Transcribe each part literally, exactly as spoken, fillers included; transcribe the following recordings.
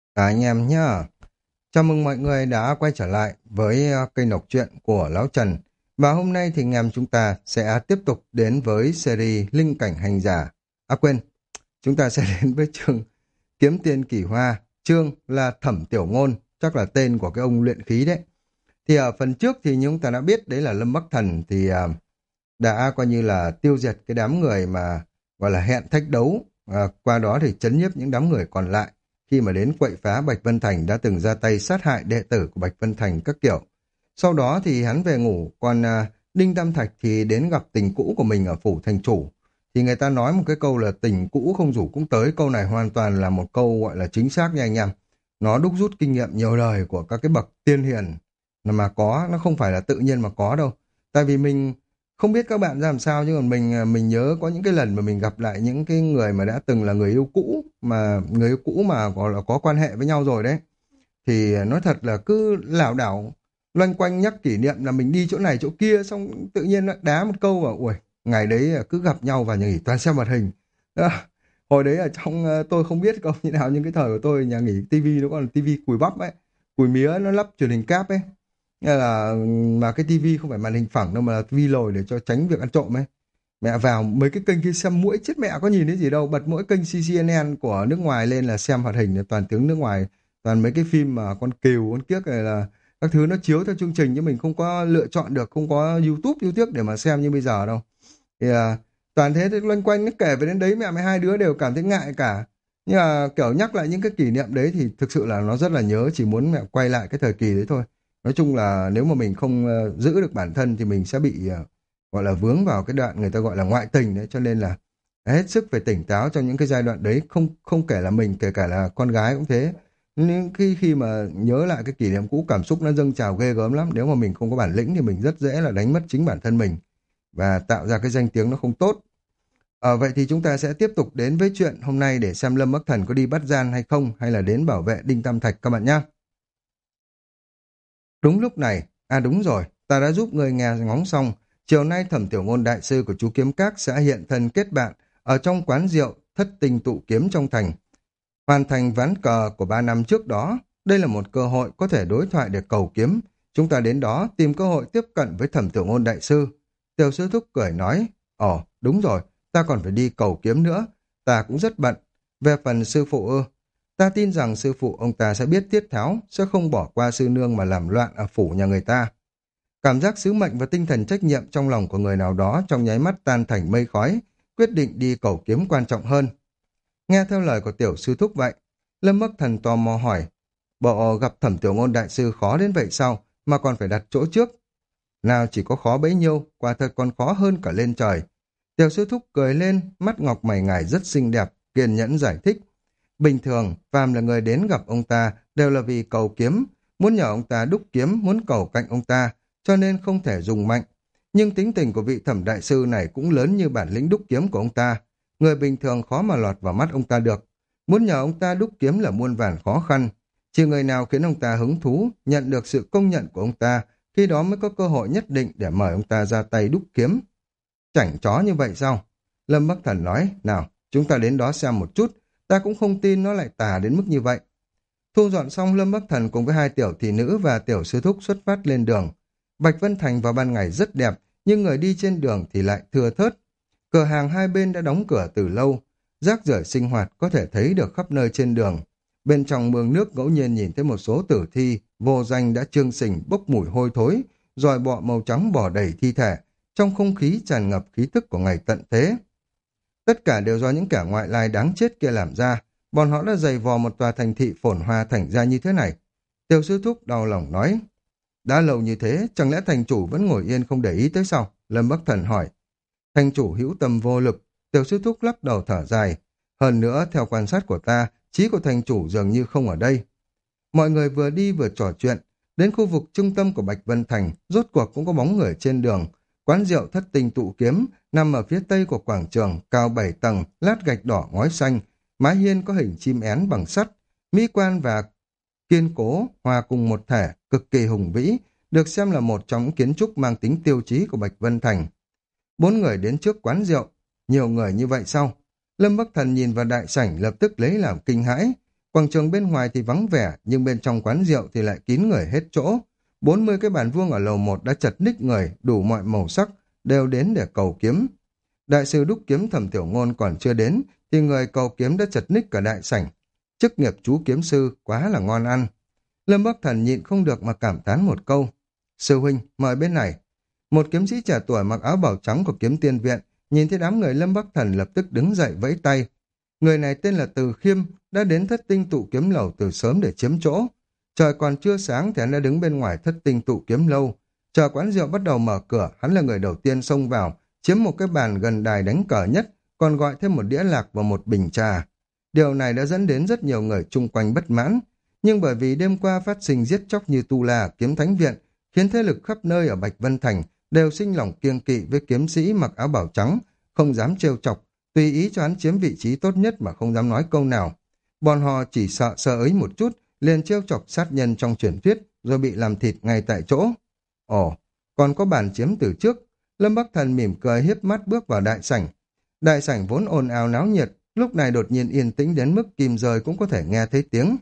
Cả anh em nhá. Chào mừng mọi người đã quay trở lại với ờ, kênh đọc truyện của Lão Trần. Và hôm nay thì anh em chúng ta sẽ tiếp tục đến với series Linh Cảnh Hành Giả. À quên, chúng ta sẽ đến với chương Kiếm Tiên Kỳ Hoa. Chương là Thẩm Tiểu Ngôn, chắc là tên của cái ông luyện khí đấy. Thì ở phần trước thì như chúng ta đã biết đấy là Lâm Bắc Thần thì ờ, đã coi như là tiêu diệt cái đám người mà gọi là hẹn thách đấu, à, qua đó thì chấn nhiếp những đám người còn lại khi mà đến quậy phá Bạch Vân Thành đã từng ra tay sát hại đệ tử của Bạch Vân Thành các kiểu. Sau đó thì hắn về ngủ, còn à, Đinh Tam Thạch thì đến gặp tình cũ của mình ở phủ thành chủ. Thì người ta nói một cái câu là tình cũ không rủ cũng tới, câu này hoàn toàn là một câu gọi là chính xác nha anh em. Nó đúc rút kinh nghiệm nhiều đời của các cái bậc tiên hiền mà có, nó không phải là tự nhiên mà có đâu. Tại vì mình không biết các bạn ra làm sao, nhưng mà mình à, mình nhớ có những cái lần mà mình gặp lại những cái người mà đã từng là người yêu cũ, mà người yêu cũ mà gọi là có quan hệ với nhau rồi đấy, thì nói thật là cứ lảo đảo loanh quanh nhắc kỷ niệm là mình đi chỗ này chỗ kia, xong tự nhiên nó đá một câu vào ui, ngày đấy à, cứ gặp nhau và nhà nghỉ toàn xem hoạt hình. À, hồi đấy ở trong à, tôi không biết câu như nào, nhưng cái thời của tôi nhà nghỉ tivi nó còn là tivi cùi bắp ấy, cùi mía, nó lắp truyền hình cáp ấy. Nghĩa là mà cái tivi không phải màn hình phẳng đâu, mà là tivi lồi để cho tránh việc ăn trộm ấy. Mẹ vào mấy cái kênh kia xem muỗi chết, mẹ có nhìn thấy gì đâu, bật mỗi kênh xê xê en en của nước ngoài lên là xem hoạt hình toàn tiếng nước ngoài, toàn mấy cái phim mà con cừu con kiếc này là các thứ nó chiếu theo chương trình, chứ mình không có lựa chọn được, không có YouTube YouTube để mà xem như bây giờ đâu. Thì à, toàn thế thì loanh quanh nó kể về đến đấy, mẹ mấy hai đứa đều cảm thấy ngại cả. Nhưng mà kiểu nhắc lại những cái kỷ niệm đấy thì thực sự là nó rất là nhớ, chỉ muốn mẹ quay lại cái thời kỳ đấy thôi. Nói chung là nếu mà mình không ờ, giữ được bản thân thì mình sẽ bị ờ, gọi là vướng vào cái đoạn người ta gọi là ngoại tình đấy, cho nên là hết sức phải tỉnh táo trong những cái giai đoạn đấy, không không kể là mình, kể cả là con gái cũng thế. Nhưng khi khi mà nhớ lại cái kỷ niệm cũ, cảm xúc nó dâng trào ghê gớm lắm, nếu mà mình không có bản lĩnh thì mình rất dễ là đánh mất chính bản thân mình và tạo ra cái danh tiếng nó không tốt. Ờ, vậy thì chúng ta sẽ tiếp tục đến với chuyện hôm nay để xem Lâm Bắc Thần có đi bắt gian hay không, hay là đến bảo vệ Đinh Tam Thạch các bạn nhé. Đúng lúc này, à đúng rồi, ta đã giúp người nghe ngóng xong. Chiều nay Thẩm Tiểu Ngôn đại sư của chú Kiếm Các sẽ hiện thân kết bạn ở trong quán rượu Thất Tinh Tụ Kiếm trong thành. Hoàn thành ván cờ của ba năm trước đó, đây là một cơ hội có thể đối thoại để cầu kiếm. Chúng ta đến đó tìm cơ hội tiếp cận với Thẩm Tiểu Ngôn đại sư. Tiểu sư thúc cười nói, ồ, đúng rồi, ta còn phải đi cầu kiếm nữa, ta cũng rất bận. Về phần sư phụ ư, ta tin rằng sư phụ ông ta sẽ biết tiết tháo, sẽ không bỏ qua sư nương mà làm loạn ở phủ nhà người ta. Cảm giác sứ mệnh và tinh thần trách nhiệm trong lòng của người nào đó trong nháy mắt tan thành mây khói, quyết định đi cầu kiếm quan trọng hơn. Nghe theo lời của tiểu sư thúc vậy, Lâm Bắc Thần tò mò hỏi, bộ gặp Thẩm Tiểu Ngôn đại sư khó đến vậy sao, mà còn phải đặt chỗ trước? Nào chỉ có khó bấy nhiêu, quả thật còn khó hơn cả lên trời. Tiểu sư thúc cười lên, mắt ngọc mày ngài rất xinh đẹp, kiên nhẫn giải thích. Bình thường, phàm là người đến gặp ông ta đều là vì cầu kiếm, muốn nhờ ông ta đúc kiếm, muốn cầu cạnh ông ta, cho nên không thể dùng mạnh. Nhưng tính tình của vị thẩm đại sư này cũng lớn như bản lĩnh đúc kiếm của ông ta. Người bình thường khó mà lọt vào mắt ông ta được. Muốn nhờ ông ta đúc kiếm là muôn vàn khó khăn. Chỉ người nào khiến ông ta hứng thú, nhận được sự công nhận của ông ta, khi đó mới có cơ hội nhất định để mời ông ta ra tay đúc kiếm. Chảnh chó như vậy sao? Lâm Bắc Thần nói, nào, chúng ta đến đó xem một chút, ta cũng không tin nó lại tà đến mức như vậy. Thu dọn xong, Lâm Bắc Thần cùng với hai tiểu thị nữ và tiểu sư thúc xuất phát lên đường. Bạch Vân Thành vào ban ngày rất đẹp, nhưng người đi trên đường thì lại thưa thớt. Cửa hàng hai bên đã đóng cửa từ lâu, rác rưởi sinh hoạt có thể thấy được khắp nơi trên đường. Bên trong mương nước ngẫu nhiên nhìn thấy một số tử thi, vô danh đã trương sình bốc mùi hôi thối, rồi bọ màu trắng bò đầy thi thể, trong không khí tràn ngập khí tức của ngày tận thế. Tất cả đều do những kẻ ngoại lai đáng chết kia làm ra, bọn họ đã dày vò một tòa thành thị phồn hoa thành ra như thế này. Tiêu sư thúc đau lòng nói, đã lâu như thế, chẳng lẽ thành chủ vẫn ngồi yên không để ý tới sao? Lâm Bắc Thần hỏi. Thành chủ hữu tâm vô lực, tiểu sư thúc lắc đầu thở dài. Hơn nữa, theo quan sát của ta, trí của thành chủ dường như không ở đây. Mọi người vừa đi vừa trò chuyện, đến khu vực trung tâm của Bạch Vân Thành, rốt cuộc cũng có bóng người trên đường. Quán rượu Thất Tinh Tụ Kiếm nằm ở phía tây của quảng trường, cao bảy tầng, lát gạch đỏ ngói xanh, mái hiên có hình chim én bằng sắt, mỹ quan và kiên cố hòa cùng một thể, cực kỳ hùng vĩ, được xem là một trong những kiến trúc mang tính tiêu chí của Bạch Vân Thành. Bốn người đến trước quán rượu, nhiều người như vậy sao? Lâm Bắc Thần nhìn vào đại sảnh lập tức lấy làm kinh hãi. Quảng trường bên ngoài thì vắng vẻ, nhưng bên trong quán rượu thì lại kín người hết chỗ. Bốn mươi cái bàn vuông ở lầu một đã chật ních người, đủ mọi màu sắc, đều đến để cầu kiếm. Đại sư đúc kiếm Thẩm Tiểu Ngôn còn chưa đến, thì người cầu kiếm đã chật ních cả đại sảnh. Chức nghiệp chú kiếm sư quá là ngon ăn. Lâm Bắc Thần nhịn không được mà cảm tán một câu. Sư huynh, mời bên này. Một kiếm sĩ trẻ tuổi mặc áo bảo trắng của kiếm tiên viện, nhìn thấy đám người Lâm Bắc Thần lập tức đứng dậy vẫy tay. Người này tên là Từ Khiêm, đã đến thất tinh tụ kiếm lầu từ sớm để chiếm chỗ. Trời còn chưa sáng thì hắn đã đứng bên ngoài thất tinh tụ kiếm lâu. Chờ quán rượu bắt đầu mở cửa, hắn là người đầu tiên xông vào, chiếm một cái bàn gần đài đánh cờ nhất, còn gọi thêm một đĩa lạc và một bình trà. Điều này đã dẫn đến rất nhiều người chung quanh bất mãn, nhưng bởi vì đêm qua phát sinh giết chóc như Tu La, kiếm thánh viện, khiến thế lực khắp nơi ở Bạch Vân Thành đều sinh lòng kiêng kỵ với kiếm sĩ mặc áo bảo trắng, không dám trêu chọc, tùy ý cho hắn chiếm vị trí tốt nhất mà không dám nói câu nào. Bọn họ chỉ sợ sợ ấy một chút, liền trêu chọc sát nhân trong truyền thuyết, rồi bị làm thịt ngay tại chỗ. Ồ, còn có bàn chiếm từ trước. Lâm Bắc Thần mỉm cười hiếp mắt bước vào đại sảnh. Đại sảnh vốn ồn ào náo nhiệt, lúc này đột nhiên yên tĩnh đến mức kim rơi cũng có thể nghe thấy tiếng.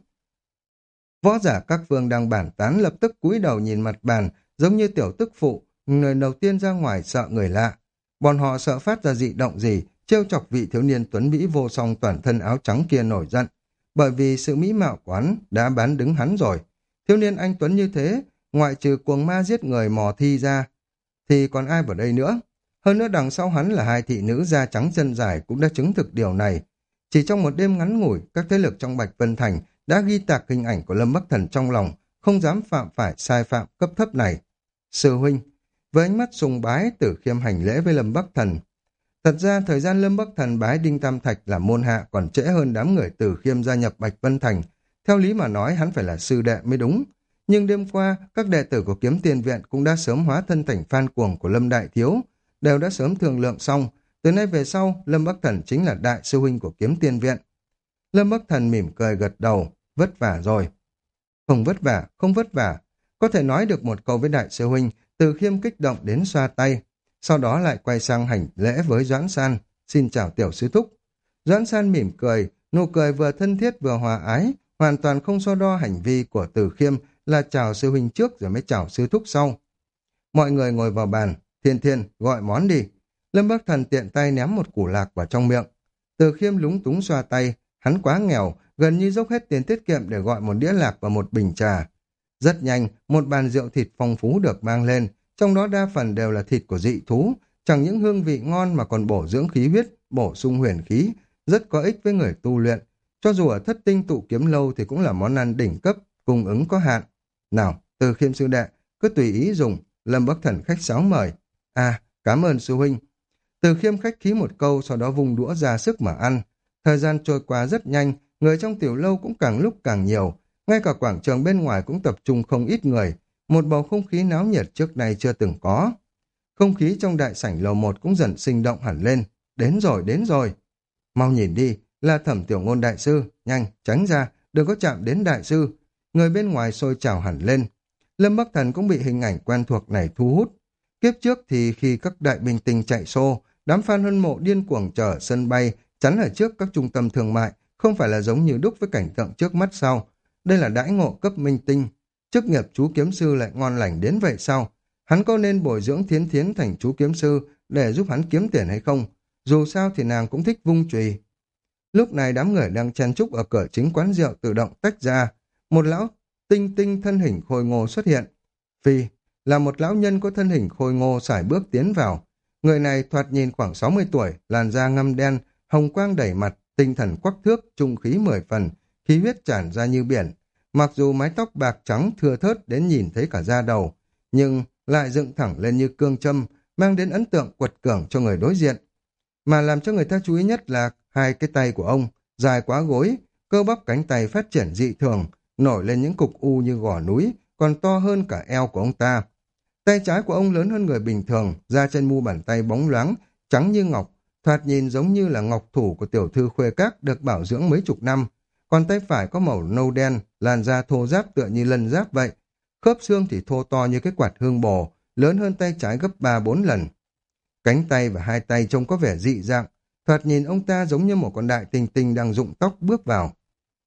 Võ giả các phương đang bàn tán lập tức cúi đầu nhìn mặt bàn, giống như tiểu tức phụ, người đầu tiên ra ngoài sợ người lạ. Bọn họ sợ phát ra dị động gì, trêu chọc vị thiếu niên tuấn mỹ vô song toàn thân áo trắng kia nổi giận, bởi vì sự mỹ mạo của hắn đã bán đứng hắn rồi. Thiếu niên anh tuấn như thế, ngoại trừ cuồng ma giết người mò thi ra, thì còn ai vào đây nữa? Hơn nữa đằng sau hắn là hai thị nữ da trắng chân dài cũng đã chứng thực điều này. Chỉ trong một đêm ngắn ngủi, các thế lực trong Bạch Vân Thành đã ghi tạc hình ảnh của Lâm Bắc Thần trong lòng, không dám phạm phải sai phạm cấp thấp này. Sư huynh, với ánh mắt sùng bái, Tử Khiêm hành lễ với Lâm Bắc Thần. Thật ra thời gian Lâm Bắc Thần bái Đinh Tam Thạch là môn hạ còn trễ hơn đám người Tử Khiêm gia nhập Bạch Vân Thành. Theo lý mà nói hắn phải là sư đệ mới đúng. Nhưng đêm qua, các đệ tử của Kiếm Tiên Viện cũng đã sớm hóa thân thành fan cuồng của Lâm Đại Thiếu, đều đã sớm thương lượng xong. Từ nay về sau, Lâm Bắc Thần chính là đại sư huynh của Kiếm Tiên Viện. Lâm Bắc Thần mỉm cười gật đầu, vất vả rồi. Không vất vả, không vất vả. Có thể nói được một câu với đại sư huynh, Từ Khiêm kích động đến xoa tay. Sau đó lại quay sang hành lễ với Doãn San, xin chào tiểu sư thúc. Doãn San mỉm cười, nụ cười vừa thân thiết vừa hòa ái, hoàn toàn không so đo hành vi của Từ Khiêm là chào sư huynh trước rồi mới chào sư thúc sau. Mọi người ngồi vào bàn, Thiên Thiên gọi món đi. Lâm Bắc Thần tiện tay ném một củ lạc vào trong miệng. Từ Khiêm lúng túng xoa tay, hắn quá nghèo, gần như dốc hết tiền tiết kiệm để gọi một đĩa lạc và một bình trà. Rất nhanh, một bàn rượu thịt phong phú được mang lên, trong đó đa phần đều là thịt của dị thú, chẳng những hương vị ngon mà còn bổ dưỡng khí huyết, bổ sung huyền khí, rất có ích với người tu luyện. Cho dù ở thất tinh tụ kiếm lâu thì cũng là món ăn đỉnh cấp, cung ứng có hạn. Nào, Từ Khiêm sư đệ, cứ tùy ý dùng. Lâm Bắc Thần khách sáo mời. À, cảm ơn sư huynh. Từ Khiêm khách khí một câu, sau đó vung đũa ra sức mà ăn. Thời gian trôi qua rất nhanh, người trong tiểu lâu cũng càng lúc càng nhiều. Ngay cả quảng trường bên ngoài cũng tập trung không ít người. Một bầu không khí náo nhiệt trước nay chưa từng có. Không khí trong đại sảnh lầu một cũng dần sinh động hẳn lên. Đến rồi, đến rồi. Mau nhìn đi, là Thẩm Tiểu Ngôn đại sư. Nhanh, tránh ra, đừng có chạm đến đại sư. Người bên ngoài sôi trào hẳn lên. Lâm Bắc Thần cũng bị hình ảnh quen thuộc này thu hút. Kiếp trước thì khi các đại minh tinh chạy xô, đám fan hâm mộ điên cuồng chờ ở sân bay, chắn ở trước các trung tâm thương mại, không phải là giống như đúc với cảnh tượng trước mắt sao. Đây là đãi ngộ cấp minh tinh. Chức nghiệp chú kiếm sư lại ngon lành đến vậy sao? Hắn có nên bồi dưỡng Thiến Thiến thành chú kiếm sư để giúp hắn kiếm tiền hay không? Dù sao thì nàng cũng thích vung chùy. Lúc này đám người đang chen chúc ở cửa chính quán rượu tự động tách ra. Một lão tinh tinh thân hình khôi ngô xuất hiện. Phi là một lão nhân có thân hình khôi ngô sải bước tiến vào. Người này thoạt nhìn khoảng sáu mươi tuổi, làn da ngăm đen, hồng quang đẩy mặt, tinh thần quắc thước, trung khí mười phần, khí huyết tràn ra như biển. Mặc dù mái tóc bạc trắng thưa thớt đến nhìn thấy cả da đầu, nhưng lại dựng thẳng lên như cương châm, mang đến ấn tượng quật cường cho người đối diện. Mà làm cho người ta chú ý nhất là hai cái tay của ông, dài quá gối, cơ bắp cánh tay phát triển dị thường, nổi lên những cục u như gò núi, còn to hơn cả eo của ông ta. Tay trái của ông lớn hơn người bình thường, da trên mu bàn tay bóng loáng, trắng như ngọc, thoạt nhìn giống như là ngọc thủ của tiểu thư Khuê Các được bảo dưỡng mấy chục năm. Còn tay phải có màu nâu đen, làn da thô ráp tựa như lân giáp vậy. Khớp xương thì thô to như cái quạt hương bồ, lớn hơn tay trái gấp ba bốn lần. Cánh tay và hai tay trông có vẻ dị dạng, thoạt nhìn ông ta giống như một con đại tinh tinh đang rụng tóc bước vào.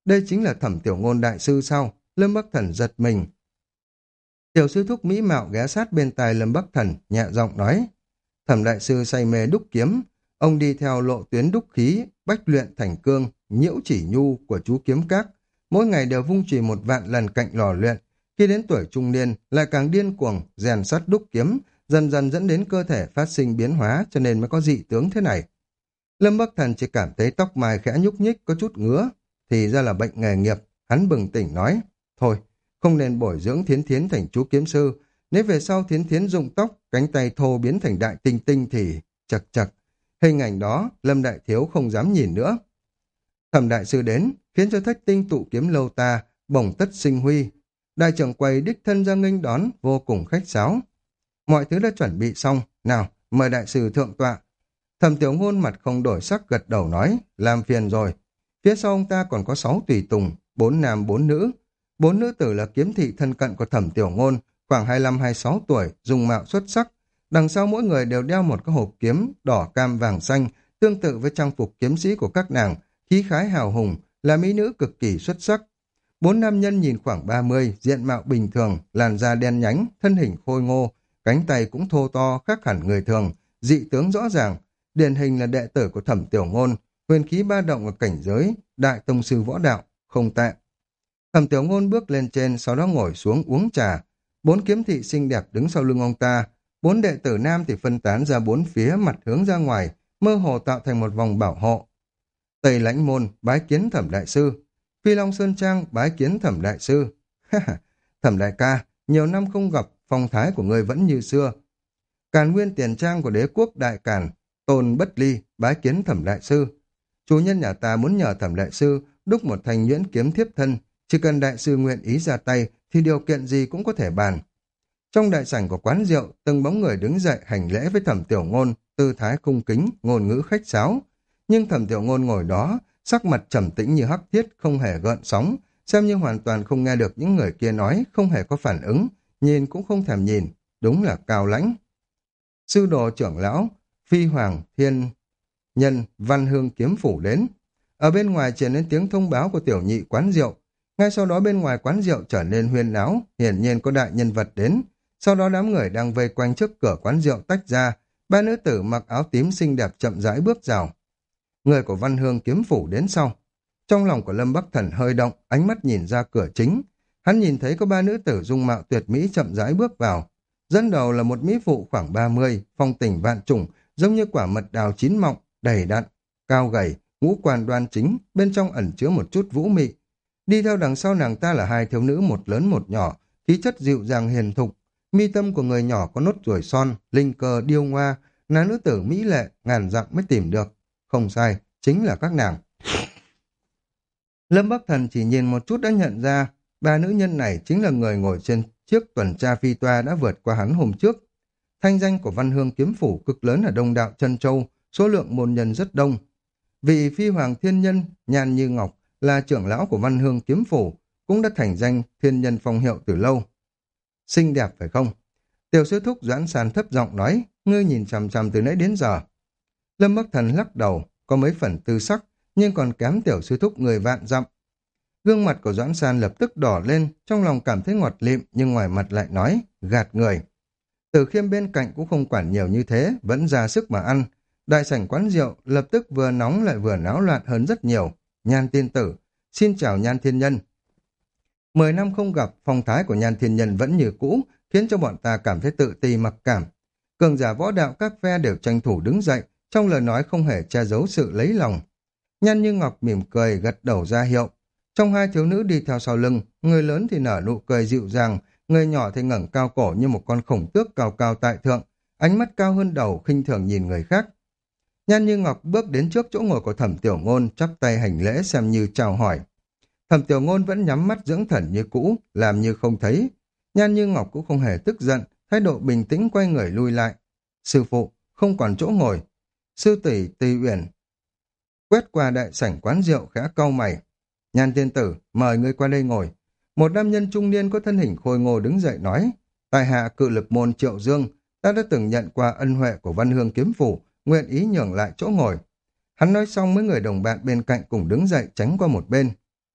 Đây chính là Thẩm Tiểu Ngôn đại sư sao? Lâm Bắc Thần giật mình. Tiểu sư thúc mỹ mạo ghé sát bên tai Lâm Bắc Thần, nhẹ giọng nói. Thẩm đại sư say mê đúc kiếm, ông đi theo lộ tuyến đúc khí, bách luyện thành cương, nhiễu chỉ nhu của chú kiếm các, mỗi ngày đều vung chùy một vạn lần cạnh lò luyện, khi đến tuổi trung niên lại càng điên cuồng rèn sắt đúc kiếm, dần dần dẫn đến cơ thể phát sinh biến hóa, cho nên mới có dị tướng thế này. Lâm Bắc Thần chỉ cảm thấy tóc mai khẽ nhúc nhích có chút ngứa, thì ra là bệnh nghề nghiệp. Hắn bừng tỉnh nói, thôi, không nên bồi dưỡng Thiến Thiến thành chú kiếm sư, nếu về sau Thiến Thiến dụng tóc, cánh tay thô biến thành đại tinh tinh thì chật chật. Hình ảnh đó, Lâm Đại Thiếu không dám nhìn nữa. Thẩm đại sư đến, khiến cho thách tinh tụ kiếm lâu ta, bổng tất sinh huy. Đại trưởng quầy đích thân ra nghênh đón, vô cùng khách sáo. Mọi thứ đã chuẩn bị xong, nào, mời đại sư thượng tọa. Thẩm Tiểu Ngôn mặt không đổi sắc gật đầu nói, làm phiền rồi. Phía sau ông ta còn có sáu tùy tùng, bốn nam bốn nữ. Bốn nữ tử là kiếm thị thân cận của Thẩm Tiểu Ngôn, khoảng hai mươi lăm hai mươi sáu tuổi, dùng mạo xuất sắc. Đằng sau mỗi người đều đeo một cái hộp kiếm đỏ cam vàng xanh, tương tự với trang phục kiếm sĩ của các nàng, khí khái hào hùng, là mỹ nữ cực kỳ xuất sắc. Bốn nam nhân nhìn khoảng ba mươi, diện mạo bình thường, làn da đen nhánh, thân hình khôi ngô, cánh tay cũng thô to khác hẳn người thường, dị tướng rõ ràng, điển hình là đệ tử của Thẩm Tiểu Ngôn, huyền khí ba động ở cảnh giới, đại tông sư võ đạo, không tệ. Thẩm Tiểu Ngôn bước lên trên, sau đó ngồi xuống uống trà. Bốn kiếm thị xinh đẹp đứng sau lưng ông ta, bốn đệ tử nam thì phân tán ra bốn phía, mặt hướng ra ngoài, mơ hồ tạo thành một vòng bảo hộ. Tây Lãnh Môn bái kiến Thẩm đại sư, Phi Long Sơn Trang bái kiến Thẩm đại sư. Thẩm đại ca, nhiều năm không gặp, phong thái của người vẫn như xưa. Càn Nguyên Tiền Trang của đế quốc Đại Càn, Tôn Bất Ly bái kiến Thẩm đại sư. Chủ nhân nhà ta muốn nhờ Thẩm đại sư đúc một thanh nhuyễn kiếm thiếp thân, chỉ cần đại sư nguyện ý ra tay thì điều kiện gì cũng có thể bàn. Trong đại sảnh của quán rượu, từng bóng người đứng dậy hành lễ với Thẩm Tiểu Ngôn, tư thái cung kính, ngôn ngữ khách sáo. Nhưng Thẩm Tiểu Ngôn ngồi đó, sắc mặt trầm tĩnh như hắc thiết, không hề gợn sóng, xem như hoàn toàn không nghe được những người kia nói, không hề có phản ứng, nhìn cũng không thèm nhìn, đúng là cao lãnh. Sư đồ trưởng lão, Phi Hoàng, Thiên Nhân, Văn Hương kiếm phủ đến. Ở bên ngoài truyền đến tiếng thông báo của tiểu nhị quán rượu. Ngay sau đó bên ngoài quán rượu trở nên huyên náo, hiển nhiên có đại nhân vật đến. Sau đó đám người đang vây quanh trước cửa quán rượu tách ra, ba nữ tử mặc áo tím xinh đẹp chậm rãi bước vào. Người của Văn Hương kiếm phủ đến sau. Trong lòng của Lâm Bắc Thần hơi động, ánh mắt nhìn ra cửa chính. Hắn nhìn thấy có ba nữ tử dung mạo tuyệt mỹ chậm rãi bước vào. Dẫn đầu là một mỹ phụ khoảng ba mươi, phong tình vạn trùng, giống như quả mật đào chín mọng, đầy đặn, cao gầy, ngũ quan đoan chính, bên trong ẩn chứa một chút vũ mị. Đi theo đằng sau nàng ta là hai thiếu nữ một lớn một nhỏ, khí chất dịu dàng hiền thục. Mi tâm của người nhỏ có nốt ruồi son, linh cơ điêu ngoa, là nữ tử mỹ lệ, ngàn dặm mới tìm được. Không sai, chính là các nàng. Lâm Bắc Thần chỉ nhìn một chút đã nhận ra, ba nữ nhân này chính là người ngồi trên chiếc tuần tra phi toa đã vượt qua hắn hôm trước. Thanh danh của Văn Hương kiếm phủ cực lớn ở Đông Đạo Trân Châu, số lượng môn nhân rất đông. Vị Phi Hoàng Thiên Nhân, Nhan Như Ngọc, là trưởng lão của Văn Hương kiếm phủ, cũng đã thành danh thiên nhân phong hiệu từ lâu. Xinh đẹp phải không? Tiểu sư thúc Doãn Sàn thấp giọng nói, ngươi nhìn chằm chằm từ nãy đến giờ. Lâm Bắc Thần lắc đầu, có mấy phần tư sắc, nhưng còn kém tiểu sư thúc người vạn dặm. Gương mặt của Doãn Sàn lập tức đỏ lên, trong lòng cảm thấy ngọt lịm, nhưng ngoài mặt lại nói, gạt người. Từ Khiêm bên cạnh cũng không quản nhiều như thế, vẫn ra sức mà ăn. Đại sảnh quán rượu lập tức vừa nóng lại vừa náo loạn hơn rất nhiều. Nhan tiên tử, xin chào Nhan thiên nhân. Mười năm không gặp, phong thái của Nhan thiên nhân vẫn như cũ, khiến cho bọn ta cảm thấy tự ti mặc cảm. Cường giả võ đạo các phe đều tranh thủ đứng dậy, trong lời nói không hề che giấu sự lấy lòng. Nhan Như Ngọc mỉm cười gật đầu ra hiệu. Trong hai thiếu nữ đi theo sau lưng, người lớn thì nở nụ cười dịu dàng, người nhỏ thì ngẩng cao cổ như một con khổng tước cao cao tại thượng, ánh mắt cao hơn đầu khinh thường nhìn người khác. Nhan Như Ngọc bước đến trước chỗ ngồi của Thẩm Tiểu Ngôn, chắp tay hành lễ xem như chào hỏi. Thẩm Tiểu Ngôn vẫn nhắm mắt dưỡng thần như cũ, làm như không thấy. Nhan Như Ngọc cũng không hề tức giận, thái độ bình tĩnh quay người lui lại. Sư phụ, không còn chỗ ngồi. Sư tỷ Tỳ Uyển quét qua đại sảnh quán rượu khẽ cau mày. Nhan tiên tử, mời ngươi qua đây ngồi. Một nam nhân trung niên có thân hình khôi ngô đứng dậy nói, tài hạ cự lực môn Triệu Dương, ta đã từng nhận qua ân huệ của Văn Hương kiếm phủ, nguyện ý nhường lại chỗ ngồi. Hắn nói xong mấy người đồng bạn bên cạnh cùng đứng dậy tránh qua một bên.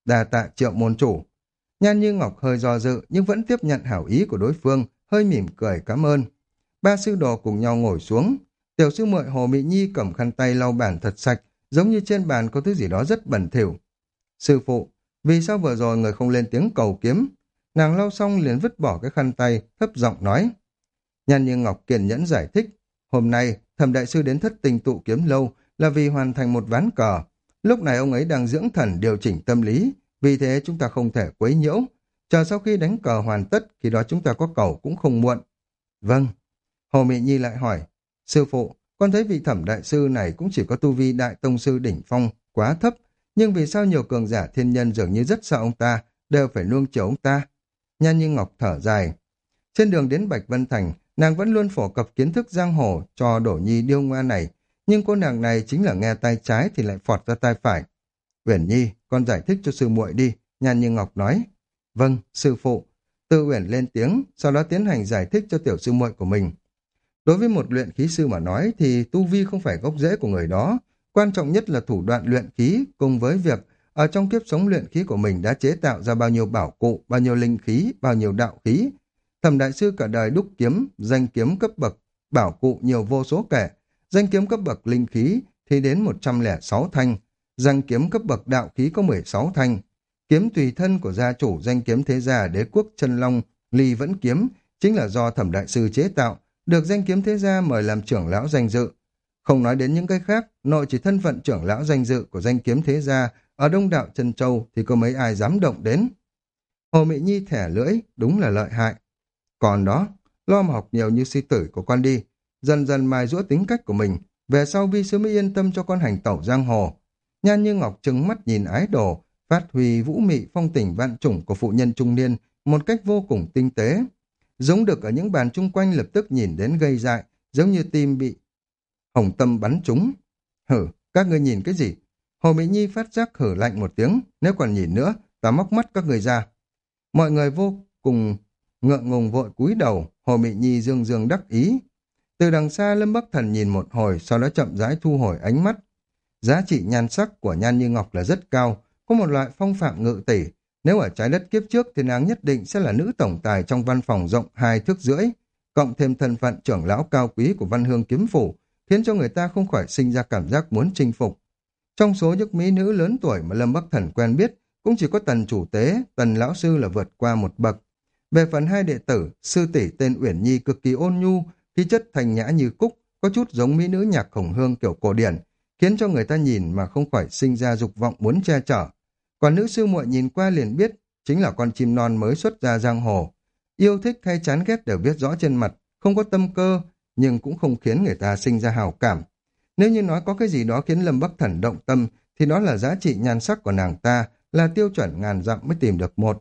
Đà tạ Triệu môn chủ. Nhan Như Ngọc hơi do dự nhưng vẫn tiếp nhận hảo ý của đối phương, hơi mỉm cười cảm ơn. Ba sư đồ cùng nhau ngồi xuống. Tiểu sư muội Hồ Mị Nhi cầm khăn tay lau bàn thật sạch, giống như trên bàn có thứ gì đó rất bẩn thỉu. Sư phụ, vì sao vừa rồi người không lên tiếng cầu kiếm? Nàng lau xong liền vứt bỏ cái khăn tay, thấp giọng nói. Nhan Như Ngọc kiên nhẫn giải thích. Hôm nay, Thẩm đại sư đến Thất Tinh tụ kiếm lâu là vì hoàn thành một ván cờ. Lúc này ông ấy đang dưỡng thần điều chỉnh tâm lý, vì thế chúng ta không thể quấy nhiễu. Chờ sau khi đánh cờ hoàn tất, khi đó chúng ta có cầu cũng không muộn. Vâng. Hồ Mị Nhi lại hỏi. Sư phụ, con thấy vị Thẩm đại sư này cũng chỉ có tu vi đại tông sư đỉnh phong, quá thấp. Nhưng vì sao nhiều cường giả thiên nhân dường như rất sợ ông ta, đều phải nuông chiều ông ta? Nhan Như Ngọc thở dài. Trên đường đến Bạch Vân Thành, nàng vẫn luôn phổ cập kiến thức giang hồ cho Đổ Nhi điêu ngoa này, nhưng cô nàng này chính là nghe tay trái thì lại phọt ra tay phải. Uyển Nhi, con giải thích cho sư muội đi, Nhan Như Ngọc nói. Vâng, sư phụ. Tư Uyển lên tiếng, sau đó tiến hành giải thích cho tiểu sư muội của mình. Đối với một luyện khí sư mà nói thì tu vi không phải gốc rễ của người đó, quan trọng nhất là thủ đoạn luyện khí cùng với việc ở trong kiếp sống luyện khí của mình đã chế tạo ra bao nhiêu bảo cụ, bao nhiêu linh khí, bao nhiêu đạo khí. Thẩm đại sư cả đời đúc kiếm, danh kiếm cấp bậc, bảo cụ nhiều vô số kể, danh kiếm cấp bậc linh khí thì đến một trăm lẻ sáu thanh, danh kiếm cấp bậc đạo khí có mười sáu thanh. Kiếm tùy thân của gia chủ danh kiếm thế gia đế quốc chân long, ly vẫn kiếm, chính là do Thẩm đại sư chế tạo, được danh kiếm thế gia mời làm trưởng lão danh dự. Không nói đến những cái khác, nội chỉ thân phận trưởng lão danh dự của danh kiếm thế gia ở Đông Đạo Trân Châu thì có mấy ai dám động đến. Hồ Mị Nhi thẻ lưỡi, đúng là lợi hại. Còn đó, lo mà học nhiều như sư tử của con đi, dần dần mài giũa tính cách của mình, về sau vi sư mới yên tâm cho con hành tẩu giang hồ. Nhan Như Ngọc trừng mắt nhìn ái đồ, phát huy vũ mị phong tình vạn chủng của phụ nhân trung niên một cách vô cùng tinh tế. Giống được ở những bàn chung quanh lập tức nhìn đến gây dại, giống như tim bị hồng tâm bắn trúng. Hử, các ngươi nhìn cái gì? Hồ Mỹ Nhi phát giác hử lạnh một tiếng, nếu còn nhìn nữa, ta móc mắt các người ra. Mọi người vô cùng ngượng ngùng vội cúi đầu, Hồ Mị Nhi dương dương đắc ý. Từ đằng xa Lâm Bắc Thần nhìn một hồi, sau đó chậm rãi thu hồi ánh mắt. Giá trị nhan sắc của Nhan Như Ngọc là rất cao, có một loại phong phạm ngự tỷ. Nếu ở trái đất kiếp trước thì nàng nhất định sẽ là nữ tổng tài trong văn phòng rộng hai thước rưỡi, cộng thêm thân phận trưởng lão cao quý của Văn Hương Kiếm Phủ, khiến cho người ta không khỏi sinh ra cảm giác muốn chinh phục. Trong số những mỹ nữ lớn tuổi mà Lâm Bắc Thần quen biết, cũng chỉ có Tần chủ tế, Tần lão sư là vượt qua một bậc. Về phần hai đệ tử, sư tỷ tên Uyển Nhi cực kỳ ôn nhu, khí chất thành nhã như cúc, có chút giống mỹ nữ nhạc Khổng Hương kiểu cổ điển, khiến cho người ta nhìn mà không khỏi sinh ra dục vọng muốn che chở. Còn nữ sư muội nhìn qua liền biết, chính là con chim non mới xuất ra giang hồ. Yêu thích hay chán ghét đều viết rõ trên mặt, không có tâm cơ, nhưng cũng không khiến người ta sinh ra hào cảm. Nếu như nói có cái gì đó khiến Lâm Bắc Thần động tâm, thì đó là giá trị nhan sắc của nàng ta, là tiêu chuẩn ngàn dặm mới tìm được một.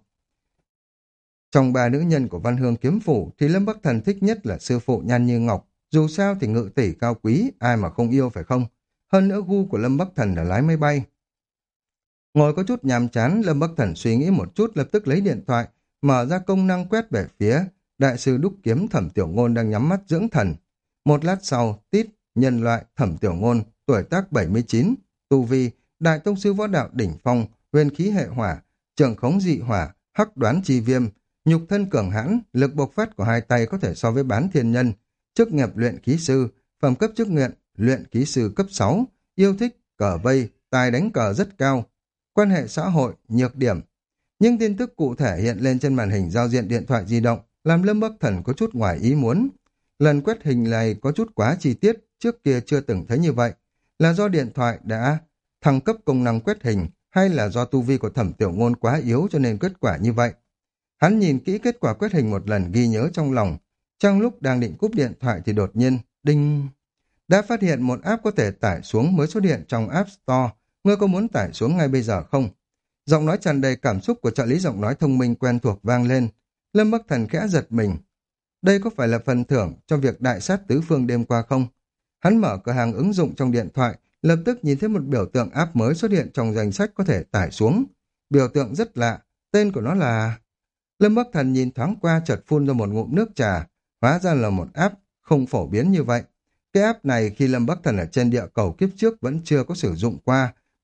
Trong ba nữ nhân của Văn Hương Kiếm Phủ thì Lâm Bắc Thần thích nhất là sư phụ Nhan Như Ngọc, dù sao thì ngự tỷ cao quý, ai mà không yêu phải không? Hơn nữa gu của Lâm Bắc Thần là lái máy bay. Ngồi có chút nhàm chán, Lâm Bắc Thần suy nghĩ một chút lập tức lấy điện thoại, mở ra công năng quét về phía đại sư đúc kiếm Thẩm Tiểu Ngôn đang nhắm mắt dưỡng thần. Một lát sau, tít, nhân loại Thẩm Tiểu Ngôn, tuổi tác bảy mươi chín, tu vi, đại tông sư võ đạo đỉnh phong, huyền khí hệ hỏa, trường khống dị hỏa, hắc đoán chi viêm, nhục thân cường hãn, lực bộc phát của hai tay có thể so với bán thiên nhân, chức nghiệp luyện khí sư, phẩm cấp chức nguyện, luyện khí sư cấp sáu, yêu thích, cờ vây, tài đánh cờ rất cao, quan hệ xã hội, nhược điểm. Nhưng tin tức cụ thể hiện lên trên màn hình giao diện điện thoại di động, làm Lâm Bắc Thần có chút ngoài ý muốn. Lần quét hình này có chút quá chi tiết, trước kia chưa từng thấy như vậy. Là do điện thoại đã thăng cấp công năng quét hình, hay là do tu vi của Thẩm Tiểu Ngôn quá yếu cho nên kết quả như vậy. Hắn nhìn kỹ kết quả quét hình một lần ghi nhớ trong lòng. Trong lúc đang định cúp điện thoại thì đột nhiên, đinh, đã phát hiện một app có thể tải xuống mới xuất hiện trong App Store. Ngươi có muốn tải xuống ngay bây giờ không? Giọng nói tràn đầy cảm xúc của trợ lý giọng nói thông minh quen thuộc vang lên. Lâm Bắc Thần khẽ giật mình. Đây có phải là phần thưởng cho việc đại sát tứ phương đêm qua không? Hắn mở cửa hàng ứng dụng trong điện thoại, lập tức nhìn thấy một biểu tượng app mới xuất hiện trong danh sách có thể tải xuống. Biểu tượng rất lạ, tên của nó là... Lâm Bắc Thần nhìn thoáng qua chợt phun ra một ngụm nước trà, hóa ra là một app không phổ biến như vậy. Cái app này khi Lâm Bắc Thần ở trên địa cầu kiếp trước vẫn chưa có sử dụng qua,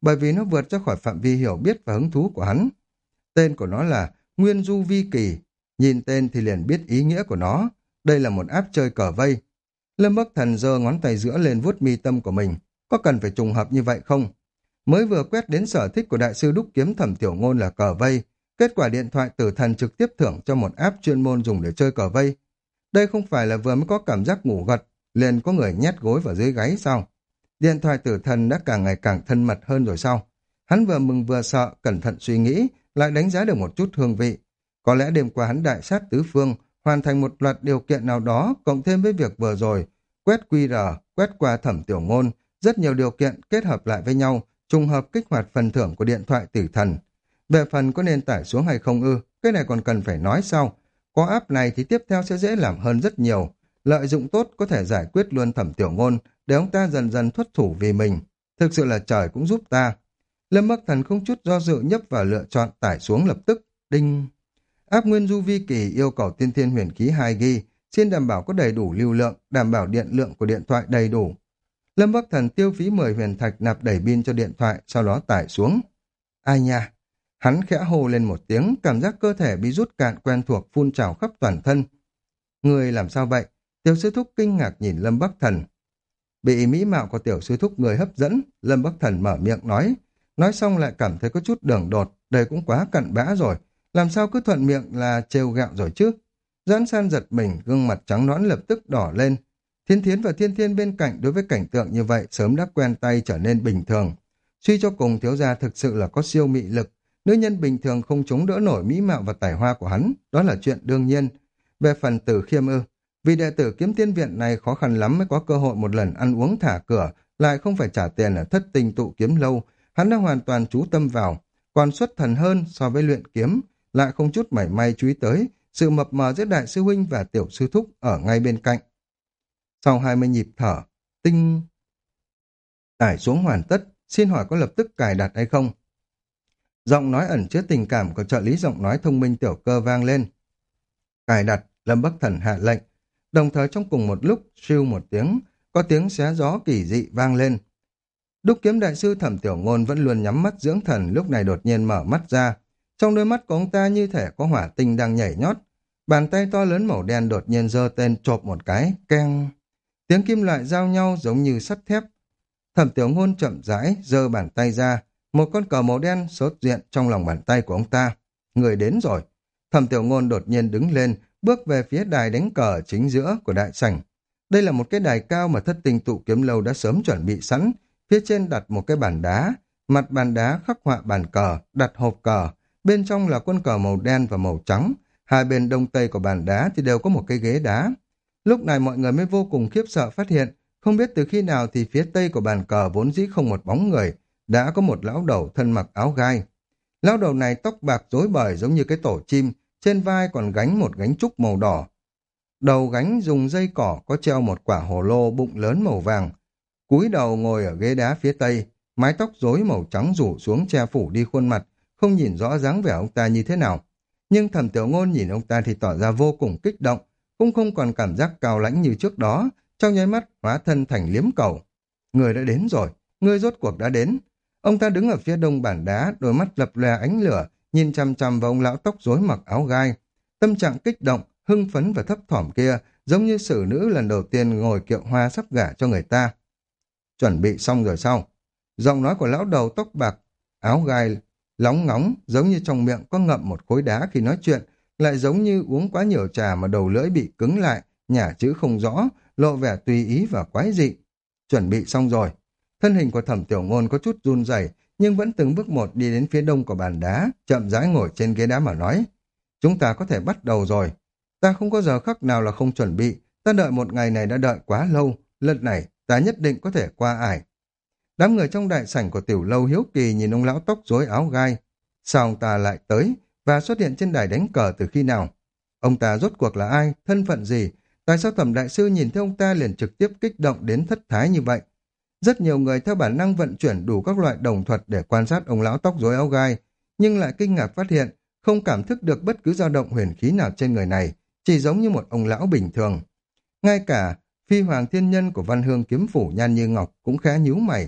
bởi vì nó vượt ra khỏi phạm vi hiểu biết và hứng thú của hắn. Tên của nó là Nguyên Du Vi Kỳ, nhìn tên thì liền biết ý nghĩa của nó. Đây là một app chơi cờ vây. Lâm Bắc Thần giơ ngón tay giữa lên vuốt mi tâm của mình. Có cần phải trùng hợp như vậy không? Mới vừa quét đến sở thích của đại sư đúc kiếm Thẩm Tiểu Ngôn là cờ vây. Kết quả điện thoại tử thần trực tiếp thưởng cho một app chuyên môn dùng để chơi cờ vây. Đây không phải là vừa mới có cảm giác ngủ gật, liền có người nhét gối vào dưới gáy sao? Điện thoại tử thần đã càng ngày càng thân mật hơn rồi sao? Hắn vừa mừng vừa sợ, cẩn thận suy nghĩ, lại đánh giá được một chút hương vị. Có lẽ đêm qua hắn đại sát tứ phương, hoàn thành một loạt điều kiện nào đó, cộng thêm với việc vừa rồi, quét quy rờ, quét qua Thẩm Tiểu Ngôn, rất nhiều điều kiện kết hợp lại với nhau, trùng hợp kích hoạt phần thưởng của điện thoại tử thần. Về phần có nên tải xuống hay không ư, cái này còn cần phải nói sao? Có app này thì tiếp theo sẽ dễ làm hơn rất nhiều. Lợi dụng tốt có thể giải quyết luôn Thẩm Tiểu Ngôn, để ông ta dần dần thuất thủ vì mình. Thực sự là trời cũng giúp ta. Lâm Bắc Thần không chút do dự nhấp vào lựa chọn tải xuống lập tức. Đinh! App Nguyên Du Vi Kỳ yêu cầu tiên thiên huyền khí hai gi ga bai, xin đảm bảo có đầy đủ lưu lượng, đảm bảo điện lượng của điện thoại đầy đủ. Lâm Bắc Thần tiêu phí mười huyền thạch nạp đầy pin cho điện thoại, sau đó tải xuống. Ai nha! Hắn khẽ hô lên một tiếng, cảm giác cơ thể bị rút cạn quen thuộc phun trào khắp toàn thân. Người làm sao vậy? Tiểu sư thúc kinh ngạc nhìn Lâm Bắc Thần. Bị mỹ mạo của tiểu sư thúc người hấp dẫn, Lâm Bắc Thần mở miệng nói. Nói xong lại cảm thấy có chút đường đột, đây cũng quá cặn bã rồi. Làm sao cứ thuận miệng là trêu gạo rồi chứ? Doãn San giật mình, gương mặt trắng nõn lập tức đỏ lên. Thiên Thiến và Thiên Thiên bên cạnh đối với cảnh tượng như vậy sớm đã quen tay trở nên bình thường. Suy cho cùng thiếu gia thực sự là có siêu mị lực. Nữ nhân bình thường không chống đỡ nổi mỹ mạo và tài hoa của hắn, đó là chuyện đương nhiên. Về phần Tử Khiêm ư, vì đệ tử Kiếm Tiên Viện này khó khăn lắm mới có cơ hội một lần ăn uống thả cửa, lại không phải trả tiền ở Thất Tinh Tụ Kiếm Lâu, hắn đã hoàn toàn chú tâm vào, còn xuất thần hơn so với luyện kiếm, lại không chút mảy may chú ý tới sự mập mờ giữa đại sư huynh và tiểu sư thúc ở ngay bên cạnh. Sau hai mươi nhịp thở, tinh tải xuống hoàn tất, xin hỏi có lập tức cài đặt hay không? Giọng nói ẩn chứa tình cảm của trợ lý giọng nói thông minh Tiểu Cơ vang lên. Cài đặt, Lâm Bắc Thần hạ lệnh. Đồng thời trong cùng một lúc, siêu một tiếng, có tiếng xé gió kỳ dị vang lên. Đúc kiếm đại sư Thẩm Tiểu Ngôn vẫn luôn nhắm mắt dưỡng thần, lúc này đột nhiên mở mắt ra. Trong đôi mắt của ông ta như thể có hỏa tinh đang nhảy nhót. Bàn tay to lớn màu đen đột nhiên giơ tên chộp một cái, keng. Tiếng kim loại giao nhau giống như sắt thép. Thẩm Tiểu Ngôn chậm rãi giơ bàn tay ra, một con cờ màu đen sốt diện trong lòng bàn tay của ông ta. Người đến rồi. Thẩm Tiểu Ngôn đột nhiên đứng lên, bước về phía đài đánh cờ chính giữa của đại sảnh. Đây là một cái đài cao mà Thất Tinh Tụ Kiếm Lâu đã sớm chuẩn bị sẵn. Phía trên đặt một cái bàn đá, mặt bàn đá khắc họa bàn cờ, đặt hộp cờ. Bên trong là quân cờ màu đen và màu trắng. Hai bên đông tây của bàn đá thì đều có một cái ghế đá. Lúc này mọi người mới vô cùng khiếp sợ phát hiện, không biết từ khi nào thì phía tây của bàn cờ vốn dĩ không một bóng người, đã có một lão đầu thân mặc áo gai. Lão đầu này tóc bạc rối bời giống như cái tổ chim, trên vai còn gánh một gánh trúc màu đỏ. Đầu gánh dùng dây cỏ có treo một quả hồ lô bụng lớn màu vàng. Cúi đầu ngồi ở ghế đá phía tây, mái tóc rối màu trắng rủ xuống che phủ đi khuôn mặt, không nhìn rõ dáng vẻ ông ta như thế nào. Nhưng Thẩm Tiểu Ngôn nhìn ông ta thì tỏ ra vô cùng kích động, cũng không còn cảm giác cao lãnh như trước đó, trong nháy mắt hóa thân thành liếm cầu. Người đã đến rồi, người rốt cuộc đã đến. Ông ta đứng ở phía đông bàn đá, đôi mắt lập lòe ánh lửa, nhìn chằm chằm vào ông lão tóc rối mặc áo gai. Tâm trạng kích động, hưng phấn và thấp thỏm kia, giống như xử nữ lần đầu tiên ngồi kiệu hoa sắp gả cho người ta. Chuẩn bị xong rồi sao? Giọng nói của lão đầu tóc bạc, áo gai, lóng ngóng, giống như trong miệng có ngậm một khối đá khi nói chuyện, lại giống như uống quá nhiều trà mà đầu lưỡi bị cứng lại, nhả chữ không rõ, lộ vẻ tùy ý và quái dị. Chuẩn bị xong rồi. Thân hình của Thẩm Tiểu Ngôn có chút run rẩy, nhưng vẫn từng bước một đi đến phía đông của bàn đá, chậm rãi ngồi trên ghế đá mà nói. Chúng ta có thể bắt đầu rồi. Ta không có giờ khắc nào là không chuẩn bị, ta đợi một ngày này đã đợi quá lâu, lần này ta nhất định có thể qua ải. Đám người trong đại sảnh của Tiểu Lâu hiếu kỳ nhìn ông lão tóc rối áo gai. Sao ông ta lại tới và xuất hiện trên đài đánh cờ từ khi nào? Ông ta rốt cuộc là ai, thân phận gì? Tại sao Thẩm đại sư nhìn thấy ông ta liền trực tiếp kích động đến thất thái như vậy? Rất nhiều người theo bản năng vận chuyển đủ các loại đồng thuật để quan sát ông lão tóc rối áo gai, nhưng lại kinh ngạc phát hiện không cảm thức được bất cứ dao động huyền khí nào trên người này, chỉ giống như một ông lão bình thường. Ngay cả Phi Hoàng Thiên Nhân của Văn Hương Kiếm Phủ Nhan Như Ngọc cũng khá nhíu mày,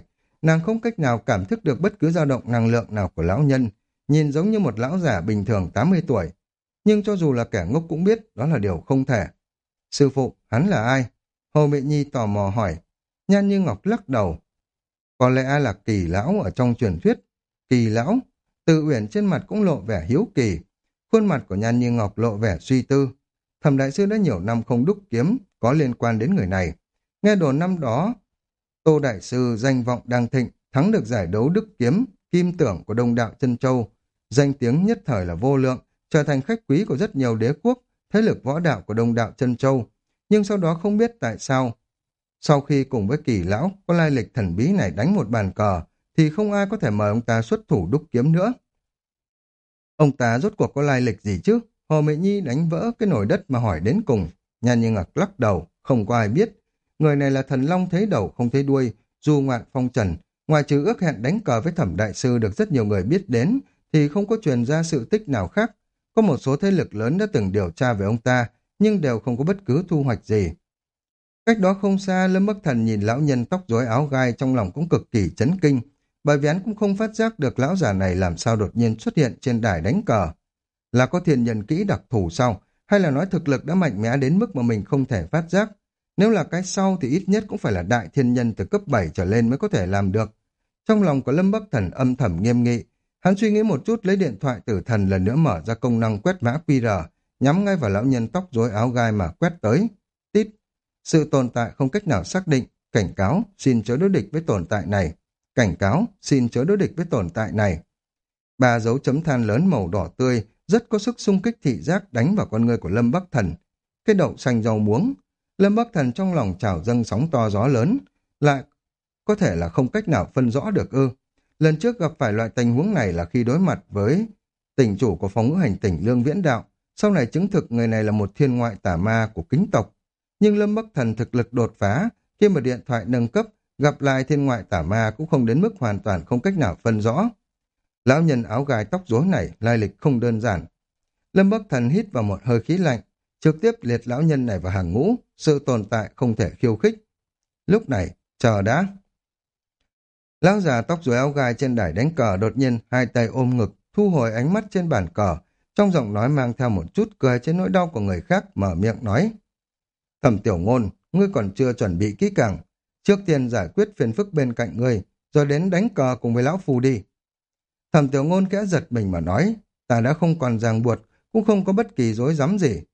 nàng không cách nào cảm thức được bất cứ dao động năng lượng nào của lão nhân, nhìn giống như một lão giả bình thường tám mươi tuổi. Nhưng cho dù là kẻ ngốc cũng biết đó là điều không thể. Sư phụ, hắn là ai? Hồ Mị Nhi tò mò hỏi. Nhan Như Ngọc lắc đầu. Có lẽ là Kỳ lão ở trong truyền thuyết. Kỳ lão? Từ Uyển trên mặt cũng lộ vẻ hiếu kỳ. Khuôn mặt của Nhan Như Ngọc lộ vẻ suy tư. Thẩm đại sư đã nhiều năm không đúc kiếm, có liên quan đến người này. Nghe đồn năm đó, Tô đại sư danh vọng đang thịnh, thắng được giải đấu đức kiếm, kim tưởng của Đông Đạo Chân Châu. Danh tiếng nhất thời là vô lượng, trở thành khách quý của rất nhiều đế quốc, thế lực võ đạo của Đông Đạo Chân Châu. Nhưng sau đó không biết tại sao, sau khi cùng với Kỳ lão có lai lịch thần bí này đánh một bàn cờ, thì không ai có thể mời ông ta xuất thủ đúc kiếm nữa. Ông ta rốt cuộc có lai lịch gì chứ? Hồ Mị Nhi đánh vỡ cái nồi đất mà hỏi đến cùng. Nhan Như Ngọc lắc đầu, không có ai biết. Người này là thần long thấy đầu không thấy đuôi, du ngoạn phong trần. Ngoài trừ ước hẹn đánh cờ với Thẩm đại sư được rất nhiều người biết đến, thì không có truyền ra sự tích nào khác. Có một số thế lực lớn đã từng điều tra về ông ta, nhưng đều không có bất cứ thu hoạch gì. Cách đó không xa, Lâm Bắc Thần nhìn lão nhân tóc rối áo gai trong lòng cũng cực kỳ chấn kinh, bởi vì hắn cũng không phát giác được lão già này làm sao đột nhiên xuất hiện trên đài đánh cờ. Là có thiên nhân kỹ đặc thù sao? Hay là nói thực lực đã mạnh mẽ đến mức mà mình không thể phát giác? Nếu là cái sau thì ít nhất cũng phải là đại thiên nhân từ cấp bảy trở lên mới có thể làm được. Trong lòng của Lâm Bắc Thần âm thầm nghiêm nghị, hắn suy nghĩ một chút lấy điện thoại tử thần lần nữa mở ra công năng quét mã quy rờ, nhắm ngay vào lão nhân tóc rối áo gai mà quét tới. Tít. Sự tồn tại không cách nào xác định, cảnh cáo, xin chớ đối địch với tồn tại này. Cảnh cáo, xin chớ đối địch với tồn tại này. Ba dấu chấm than lớn màu đỏ tươi, rất có sức xung kích thị giác đánh vào con người của Lâm Bắc Thần. Cái đậu xanh rau muống. Lâm Bắc Thần trong lòng trào dâng sóng to gió lớn, lại có thể là không cách nào phân rõ được ư. Lần trước gặp phải loại tình huống này là khi đối mặt với tỉnh chủ của phòng ngũ hành tỉnh Lương Viễn Đạo, sau này chứng thực người này là một thiên ngoại tà ma của kính tộc. Nhưng Lâm Bắc Thần thực lực đột phá, khi mà điện thoại nâng cấp, gặp lại thiên ngoại tà ma cũng không đến mức hoàn toàn không cách nào phân rõ. Lão nhân áo gai tóc rối này lai lịch không đơn giản. Lâm Bắc Thần hít vào một hơi khí lạnh, trực tiếp liệt lão nhân này vào hàng ngũ, sự tồn tại không thể khiêu khích. Lúc này, chờ đã. Lão già tóc rối áo gai trên đài đánh cờ đột nhiên hai tay ôm ngực, thu hồi ánh mắt trên bàn cờ, trong giọng nói mang theo một chút cười trên nỗi đau của người khác, mở miệng nói. Thẩm Tiểu Ngôn, ngươi còn chưa chuẩn bị kỹ càng. Trước tiên giải quyết phiền phức bên cạnh ngươi, rồi đến đánh cờ cùng với lão phù đi. Thẩm Tiểu Ngôn khẽ giật mình mà nói, ta đã không còn ràng buộc, cũng không có bất kỳ rối rắm gì.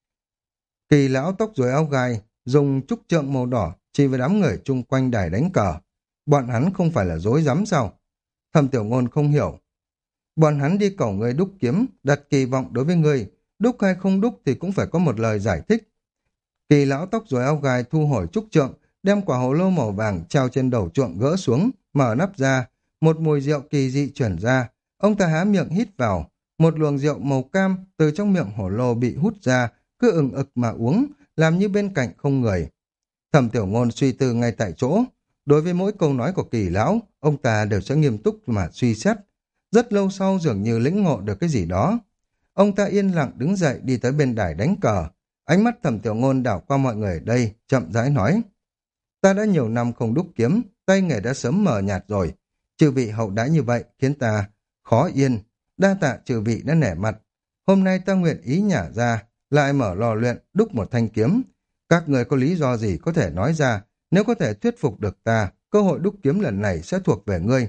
Kỳ lão tóc rối áo gai, dùng trúc trượng màu đỏ chỉ với đám người chung quanh đài đánh cờ. Bọn hắn không phải là rối rắm sao? Thẩm Tiểu Ngôn không hiểu. Bọn hắn đi cầu ngươi đúc kiếm, đặt kỳ vọng đối với ngươi, đúc hay không đúc thì cũng phải có một lời giải thích. Kỳ lão tóc rối áo gai thu hồi trúc trượng, đem quả hồ lô màu vàng treo trên đầu trượng gỡ xuống, mở nắp ra, một mùi rượu kỳ dị chuyển ra. Ông ta há miệng hít vào, một luồng rượu màu cam từ trong miệng hồ lô bị hút ra, cứ ừng ực mà uống, làm như bên cạnh không người. Thẩm Tiểu Ngôn suy tư ngay tại chỗ. Đối với mỗi câu nói của Kỳ lão, ông ta đều sẽ nghiêm túc mà suy xét. Rất lâu sau dường như lĩnh ngộ được cái gì đó. Ông ta yên lặng đứng dậy đi tới bên đài đánh cờ. Ánh mắt Thẩm Tiểu Ngôn đảo qua mọi người ở đây, chậm rãi nói. Ta đã nhiều năm không đúc kiếm, tay nghề đã sớm mờ nhạt rồi. Chư vị hậu đãi như vậy khiến ta khó yên. Đa tạ chư vị đã nể mặt. Hôm nay ta nguyện ý nhả ra, lại mở lò luyện, đúc một thanh kiếm. Các người có lý do gì có thể nói ra, nếu có thể thuyết phục được ta, cơ hội đúc kiếm lần này sẽ thuộc về ngươi.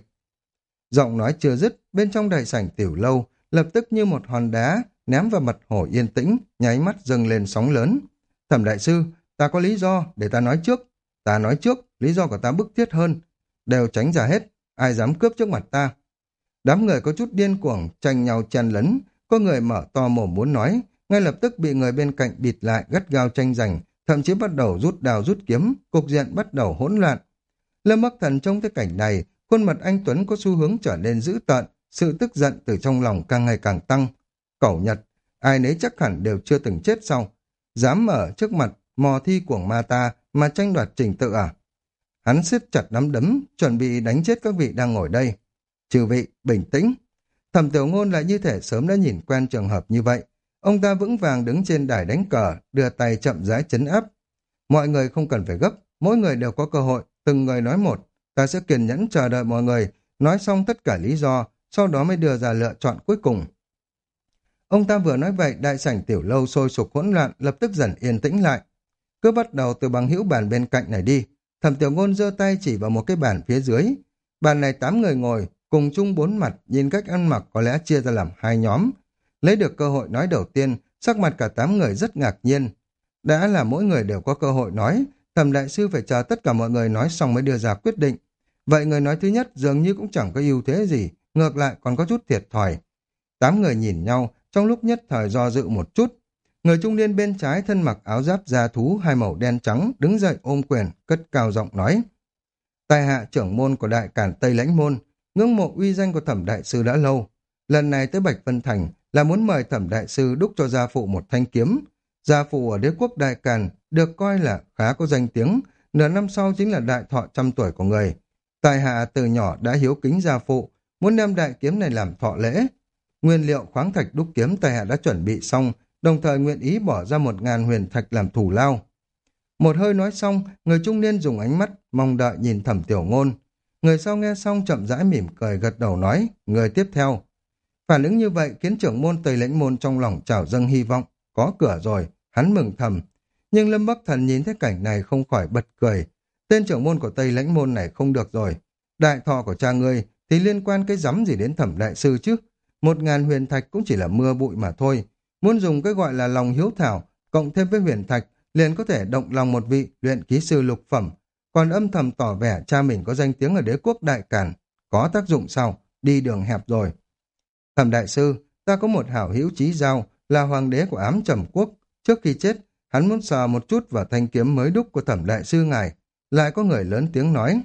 Giọng nói chưa dứt, bên trong đại sảnh tiểu lâu, lập tức như một hòn đá, ném vào mặt Hồ yên tĩnh, nháy mắt dâng lên sóng lớn. Thẩm đại sư, ta có lý do, để ta nói trước. Ta nói trước, lý do của ta bức thiết hơn. Đều tránh ra hết, ai dám cướp trước mặt ta. Đám người có chút điên cuồng, tranh nhau chen lấn, có người mở to mồm muốn nói, ngay lập tức bị người bên cạnh bịt lại gắt gao tranh giành, thậm chí bắt đầu rút đao rút kiếm, cục diện bắt đầu hỗn loạn. Lâm Bắc Thần trong cái cảnh này, khuôn mặt anh Tuấn có xu hướng trở nên dữ tợn, sự tức giận từ trong lòng càng ngày càng tăng. Cẩu Nhật, ai nấy chắc hẳn đều chưa từng chết sau. Dám mở trước mặt mò thi của ma ta mà tranh đoạt trình tự à? Hắn siết chặt nắm đấm, chuẩn bị đánh chết các vị đang ngồi đây. Chư vị, bình tĩnh. Thẩm Tiểu Ngôn lại như thể sớm đã nhìn quen trường hợp như vậy. Ông ta vững vàng đứng trên đài đánh cờ, đưa tay chậm rãi trấn áp. Mọi người không cần phải gấp, mỗi người đều có cơ hội, từng người nói một, ta sẽ kiên nhẫn chờ đợi mọi người nói xong tất cả lý do, sau đó mới đưa ra lựa chọn cuối cùng. Ông ta vừa nói vậy, đại sảnh tiểu lâu sôi sục hỗn loạn, lập tức dần yên tĩnh lại. Cứ bắt đầu từ bằng hữu bàn bên cạnh này đi. Thẩm Tiểu Ngôn giơ tay chỉ vào một cái bàn phía dưới. Bàn này tám người ngồi, cùng chung bốn mặt, nhìn cách ăn mặc có lẽ chia ra làm hai nhóm. Lấy được cơ hội nói đầu tiên, sắc mặt cả tám người rất ngạc nhiên. Đã là mỗi người đều có cơ hội nói, Thẩm đại sư phải chờ tất cả mọi người nói xong mới đưa ra quyết định. Vậy người nói thứ nhất dường như cũng chẳng có ưu thế gì, ngược lại còn có chút thiệt thòi. Tám người nhìn nhau, trong lúc nhất thời do dự một chút. Người trung niên bên trái thân mặc áo giáp da thú hai màu đen trắng, đứng dậy ôm quyền, cất cao giọng nói. Tài hạ trưởng môn của Đại Càn Tây Lãnh Môn, ngưỡng mộ uy danh của Thẩm đại sư đã lâu. Lần này tới Bạch Vân Thành là muốn mời Thẩm đại sư đúc cho gia phụ một thanh kiếm. Gia phụ ở đế quốc Đại Càn được coi là khá có danh tiếng, nửa năm sau chính là đại thọ trăm tuổi của người. Tài hạ từ nhỏ đã hiếu kính gia phụ, muốn đem đại kiếm này làm thọ lễ. Nguyên liệu khoáng thạch đúc kiếm tài hạ đã chuẩn bị xong, đồng thời nguyện ý bỏ ra một ngàn huyền thạch làm thù lao. Một hơi nói xong, người trung niên dùng ánh mắt mong đợi nhìn Thẩm Tiểu Ngôn. Người sau nghe xong chậm rãi mỉm cười gật đầu nói, người tiếp theo. Phản ứng như vậy khiến trưởng môn Tây Lãnh Môn trong lòng trào dâng hy vọng, có cửa rồi, hắn mừng thầm. Nhưng Lâm Bắc Thần nhìn thấy cảnh này không khỏi bật cười. Tên trưởng môn của Tây Lãnh Môn này không được rồi. Đại thọ của cha ngươi thì liên quan cái rắm gì đến Thẩm đại sư chứ? Một ngàn huyền thạch cũng chỉ là mưa bụi mà thôi. Muốn dùng cái gọi là lòng hiếu thảo, cộng thêm với huyền thạch, liền có thể động lòng một vị luyện khí sư lục phẩm. Còn âm thầm tỏ vẻ cha mình có danh tiếng ở đế quốc Đại Càn. Có tác dụng sao? Đi đường hẹp rồi. Thẩm đại sư, ta có một hảo hữu chí giao, là hoàng đế của Ám Trầm Quốc. Trước khi chết, hắn muốn sờ một chút vào thanh kiếm mới đúc của Thẩm đại sư ngài. Lại có người lớn tiếng nói.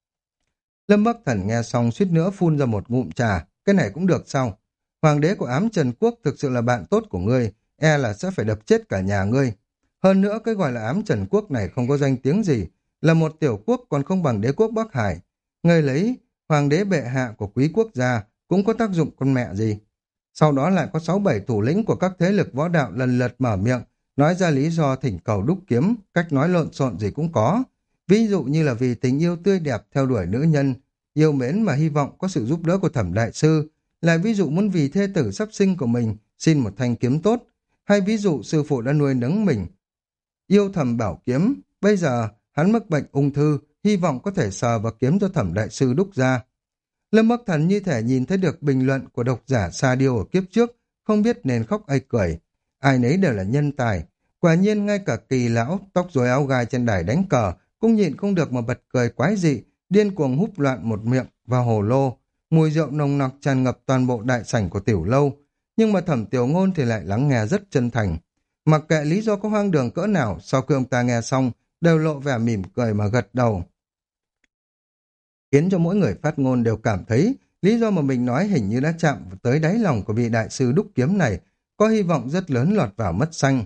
Lâm Bắc Thần nghe xong suýt nữa phun ra một ngụm trà. Cái này cũng được sao? Hoàng đế của Ám Trần Quốc thực sự là bạn tốt của ngươi, e là sẽ phải đập chết cả nhà ngươi. Hơn nữa cái gọi là Ám Trần Quốc này không có danh tiếng gì, là một tiểu quốc còn không bằng đế quốc Bắc Hải. Ngươi lấy hoàng đế bệ hạ của quý quốc gia cũng có tác dụng con mẹ gì. Sau đó lại có sáu bảy thủ lĩnh của các thế lực võ đạo lần lượt mở miệng, nói ra lý do thỉnh cầu đúc kiếm, cách nói lộn xộn gì cũng có. Ví dụ như là vì tình yêu tươi đẹp theo đuổi nữ nhân, yêu mến mà hy vọng có sự giúp đỡ của Thẩm đại sư, lại ví dụ muốn vì thê tử sắp sinh của mình xin một thanh kiếm tốt, hay ví dụ sư phụ đã nuôi nấng mình yêu Thẩm bảo kiếm, bây giờ hắn mắc bệnh ung thư, hy vọng có thể sờ vào kiếm cho Thẩm đại sư đúc ra. Lâm Bắc Thần như thể nhìn thấy được bình luận của độc giả Sa Điêu ở kiếp trước, không biết nên khóc hay cười. Ai nấy đều là nhân tài, quả nhiên ngay cả Kỳ lão tóc rối áo gai trên đài đánh cờ cũng nhịn không được mà bật cười quái dị, điên cuồng húp loạn một miệng vào hồ lô. Mùi rượu nồng nặc tràn ngập toàn bộ đại sảnh của tiểu lâu, nhưng mà Thẩm Tiểu Ngôn thì lại lắng nghe rất chân thành. Mặc kệ lý do có hoang đường cỡ nào, sau khi ông ta nghe xong, đều lộ vẻ mỉm cười mà gật đầu. Khiến cho mỗi người phát ngôn đều cảm thấy lý do mà mình nói hình như đã chạm tới đáy lòng của vị đại sư đúc kiếm này, có hy vọng rất lớn lọt vào mất xanh.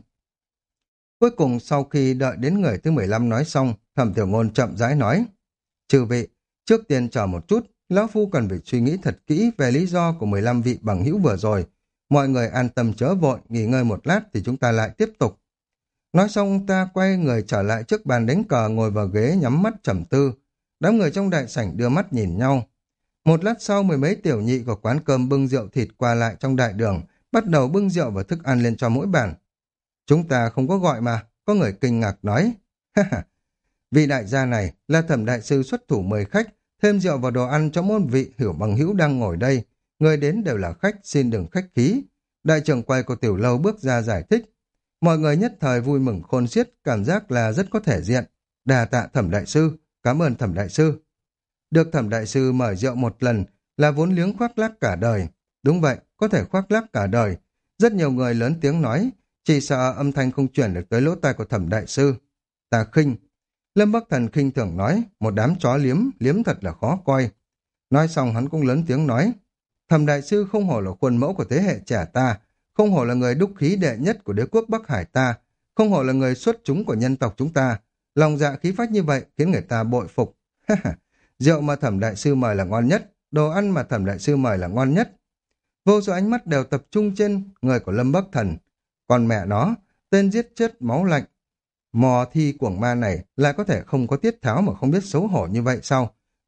Cuối cùng sau khi đợi đến người thứ mười lăm nói xong, Thẩm Tiểu Ngôn chậm rãi nói, chư vị, trước tiên chờ một chút, lão phu cần phải suy nghĩ thật kỹ về lý do của mười lăm vị bằng hữu vừa rồi. Mọi người an tâm chớ vội, nghỉ ngơi một lát thì chúng ta lại tiếp tục. Nói xong ông ta quay người trở lại trước bàn đánh cờ, ngồi vào ghế nhắm mắt trầm tư. Đám người trong đại sảnh đưa mắt nhìn nhau. Một lát sau mười mấy tiểu nhị của quán cơm bưng rượu thịt qua lại trong đại đường, bắt đầu bưng rượu và thức ăn lên cho mỗi bàn. Chúng ta không có gọi mà, có người kinh ngạc nói. Ha ha, vị đại gia này là Thẩm đại sư xuất thủ mời khách, thêm rượu và đồ ăn cho môn vị hiểu bằng hữu đang ngồi đây. Người đến đều là khách, xin đừng khách khí. Đại trưởng quầy của tiểu lâu bước ra giải thích. Mọi người nhất thời vui mừng khôn xiết, cảm giác là rất có thể diện. Đà tạ Thẩm đại sư, cảm ơn Thẩm đại sư. Được Thẩm đại sư mời rượu một lần là vốn liếng khoác lác cả đời. Đúng vậy, có thể khoác lác cả đời. Rất nhiều người lớn tiếng nói, chỉ sợ âm thanh không chuyển được tới lỗ tai của Thẩm đại sư. Ta khinh. Lâm Bắc Thần khinh thường nói, một đám chó liếm, liếm thật là khó coi. Nói xong hắn cũng lớn tiếng nói, Thẩm đại sư không hổ là khuôn mẫu của thế hệ trẻ ta, không hổ là người đúc khí đệ nhất của đế quốc Bắc Hải ta, không hổ là người xuất chúng của nhân tộc chúng ta. Lòng dạ khí phách như vậy khiến người ta bội phục. Rượu mà Thẩm đại sư mời là ngon nhất, đồ ăn mà Thẩm đại sư mời là ngon nhất. Vô số ánh mắt đều tập trung trên người của Lâm Bắc Thần. Còn mẹ nó, tên giết chết máu lạnh, mò thi cuồng ma này lại có thể không có tiết tháo mà không biết xấu hổ như vậy sao?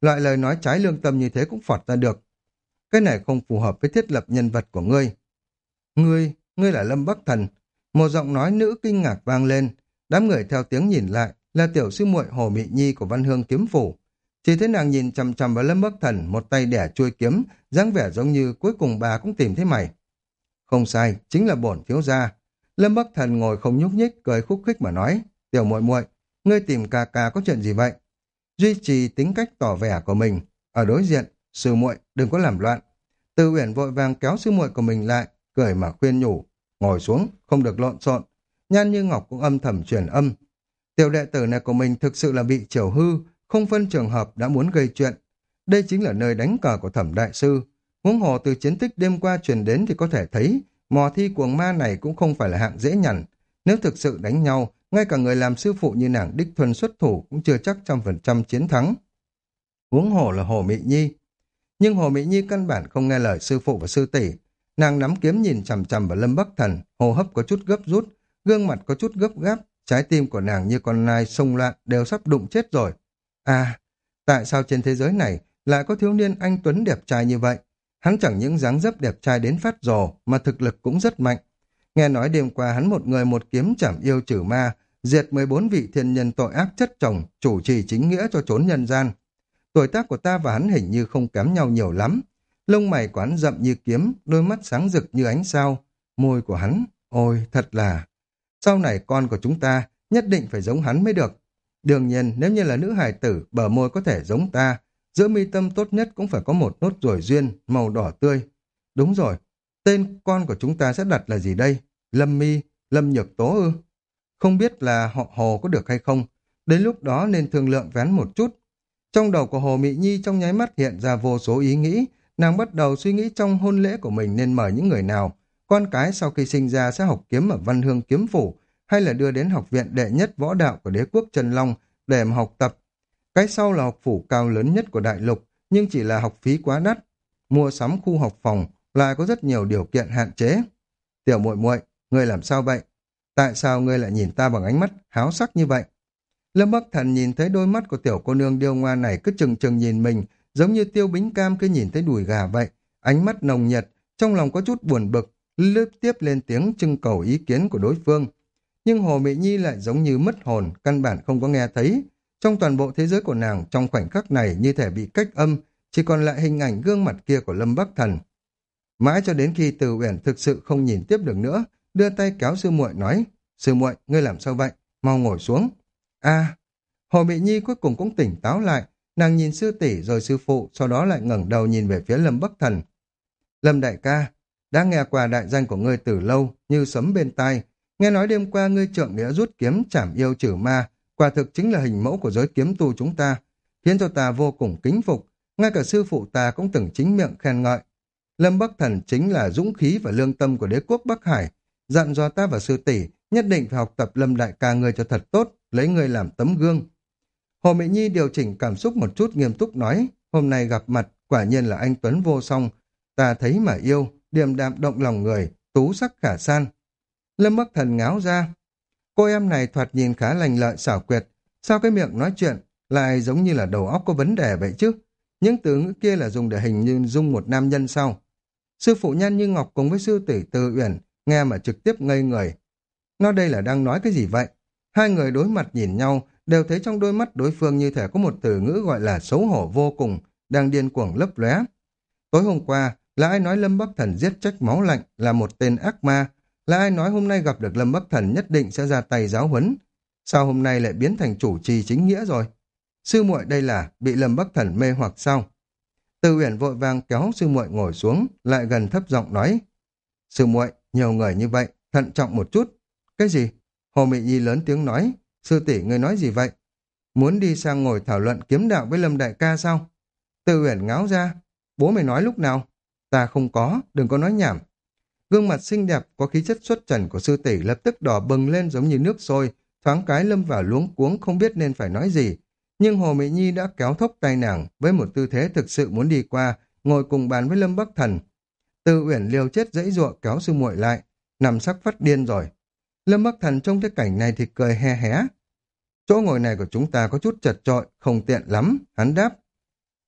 loại lời nói trái lương tâm như thế cũng phọt ra được. Cái này không phù hợp với thiết lập nhân vật của ngươi. Ngươi, ngươi là Lâm Bắc Thần. Một giọng nói nữ kinh ngạc vang lên. Đám người theo tiếng nhìn lại là tiểu sư muội Hồ Mị Nhi của Văn Hương Kiếm Phủ. Chỉ thấy nàng nhìn chằm chằm vào Lâm Bắc Thần, một tay đẻ chuôi kiếm, dáng vẻ giống như cuối cùng bà cũng tìm thấy mày. Không sai, chính là bổn thiếu gia. Lâm Bắc Thần ngồi không nhúc nhích, cười khúc khích mà nói, tiểu muội muội, ngươi tìm ca ca có chuyện gì vậy? Duy trì tính cách tỏ vẻ của mình. Ở đối diện, sư muội đừng có làm loạn. Từ Uyển vội vàng kéo sư muội của mình lại, cười mà khuyên nhủ, ngồi xuống, không được lộn xộn. Nhan Như Ngọc cũng âm thầm truyền âm. Tiểu đệ tử này của mình thực sự là bị chiều hư, không phân trường hợp đã muốn gây chuyện. Đây chính là nơi đánh cờ của Thẩm đại sư. Huống hồ từ chiến tích đêm qua truyền đến thì có thể thấy, mò thi cuồng ma này cũng không phải là hạng dễ nhằn. Nếu thực sự đánh nhau, ngay cả người làm sư phụ như nàng đích thuần xuất thủ cũng chưa chắc trăm phần trăm chiến thắng. Huống hồ là Hồ Mị Nhi. Nhưng Hồ Mị Nhi căn bản không nghe lời sư phụ và sư tỷ. Nàng nắm kiếm nhìn chằm chằm vào Lâm Bắc Thần, hô hấp có chút gấp rút, gương mặt có chút gấp gáp, trái tim của nàng như con nai xông loạn đều sắp đụng chết rồi. À, tại sao trên thế giới này lại có thiếu niên anh tuấn đẹp trai như vậy? Hắn chẳng những dáng dấp đẹp trai đến phát rồ mà thực lực cũng rất mạnh. Nghe nói đêm qua hắn một người một kiếm chảm yêu trừ ma, diệt mười bốn vị thiên nhân tội ác chất chồng, chủ trì chính nghĩa cho chốn nhân gian. Tuổi tác của ta và hắn hình như không kém nhau nhiều lắm. Lông mày của hắn rậm như kiếm, đôi mắt sáng rực như ánh sao. Môi của hắn, ôi thật là... Sau này con của chúng ta nhất định phải giống hắn mới được. Đương nhiên nếu như là nữ hài tử, bờ môi có thể giống ta, giữa mi tâm tốt nhất cũng phải có một nốt ruồi duyên, màu đỏ tươi. Đúng rồi, tên con của chúng ta sẽ đặt là gì đây? Lâm Mi, Lâm Nhược Tố ư? Không biết là họ Hồ có được hay không? Đến lúc đó nên thương lượng vén một chút. Trong đầu của Hồ Mị Nhi trong nháy mắt hiện ra vô số ý nghĩ, nàng bắt đầu suy nghĩ trong hôn lễ của mình nên mời những người nào. Con cái sau khi sinh ra sẽ học kiếm ở Văn Hương Kiếm Phủ, hay là đưa đến học viện đệ nhất võ đạo của đế quốc Trần Long để mà học tập. Cái sau là học phủ cao lớn nhất của đại lục, nhưng chỉ là học phí quá đắt. Mua sắm khu học phòng lại có rất nhiều điều kiện hạn chế. Tiểu muội muội, ngươi làm sao vậy? Tại sao ngươi lại nhìn ta bằng ánh mắt háo sắc như vậy? Lâm Bắc Thần nhìn thấy đôi mắt của tiểu cô nương điêu ngoa này cứ chừng chừng nhìn mình, giống như Tiêu Bính Cam cứ nhìn thấy đùi gà vậy. Ánh mắt nồng nhiệt, trong lòng có chút buồn bực, lướt tiếp lên tiếng trưng cầu ý kiến của đối phương. Nhưng Hồ Mị Nhi lại giống như mất hồn, căn bản không có nghe thấy. Trong toàn bộ thế giới của nàng, trong khoảnh khắc này như thể bị cách âm, chỉ còn lại hình ảnh gương mặt kia của Lâm Bắc Thần. Mãi cho đến khi Từ Uyển thực sự không nhìn tiếp được nữa, đưa tay kéo sư muội nói, sư muội, ngươi làm sao vậy? Mau ngồi xuống. À, Hồ Mị Nhi cuối cùng cũng tỉnh táo lại, nàng nhìn sư tỷ rồi sư phụ, sau đó lại ngẩng đầu nhìn về phía Lâm Bắc Thần. Lâm đại ca, đã nghe qua đại danh của ngươi từ lâu, như sấm bên tai. Nghe nói đêm qua ngươi trượng nghĩa rút kiếm trảm yêu trừ ma, quả thực chính là hình mẫu của giới kiếm tu chúng ta, khiến cho ta vô cùng kính phục. Ngay cả sư phụ ta cũng từng chính miệng khen ngợi. Lâm Bắc Thần chính là dũng khí và lương tâm của đế quốc Bắc Hải, dặn dò ta và sư tỷ nhất định phải học tập Lâm đại ca ngươi cho thật tốt, lấy ngươi làm tấm gương. Hồ Mị Nhi điều chỉnh cảm xúc một chút nghiêm túc nói, hôm nay gặp mặt quả nhiên là anh tuấn vô song, ta thấy mà yêu, điềm đạm động lòng người, tú sắc khả san. Lâm Bắc Thần ngáo ra, cô em này thoạt nhìn khá lành lợi xảo quyệt, sao cái miệng nói chuyện lại giống như là đầu óc có vấn đề vậy chứ? Những từ ngữ kia là dùng để hình như dung một nam nhân sao? Sư phụ Nhan Như Ngọc cùng với sư tỷ Từ Uyển nghe mà trực tiếp ngây người. Nó đây là đang nói cái gì vậy? Hai người đối mặt nhìn nhau, đều thấy trong đôi mắt đối phương như thể có một từ ngữ gọi là xấu hổ vô cùng, đang điên cuồng lấp lóe. Tối hôm qua, là ai nói Lâm Bắc Thần giết trách máu lạnh là một tên ác ma? Là ai nói hôm nay gặp được Lâm Bắc Thần nhất định sẽ ra tay giáo huấn? Sao hôm nay lại biến thành chủ trì chính nghĩa rồi? Sư muội đây là bị Lâm Bắc Thần mê hoặc sao? Từ Uyển vội vàng kéo sư muội ngồi xuống, lại gần thấp giọng nói. Sư muội, nhiều người như vậy, thận trọng một chút. Cái gì? Hồ Mị Nhi lớn tiếng nói. Sư tỷ ngươi nói gì vậy? Muốn đi sang ngồi thảo luận kiếm đạo với Lâm đại ca sao? Từ Uyển ngáo ra. Bố mày nói lúc nào? Ta không có, đừng có nói nhảm. Gương mặt xinh đẹp có khí chất xuất trần của sư tỷ lập tức đỏ bừng lên giống như nước sôi, thoáng cái lâm vào luống cuống không biết nên phải nói gì. Nhưng Hồ Mị Nhi đã kéo thốc tay nàng với một tư thế thực sự muốn đi qua, ngồi cùng bàn với Lâm Bắc Thần. Từ Uyển liều chết dãy giụa kéo sư muội lại, nằm sắc phát điên rồi. Lâm Bắc Thần trong cái cảnh này thì cười he hé. Chỗ ngồi này của chúng ta có chút chật chội, không tiện lắm, hắn đáp.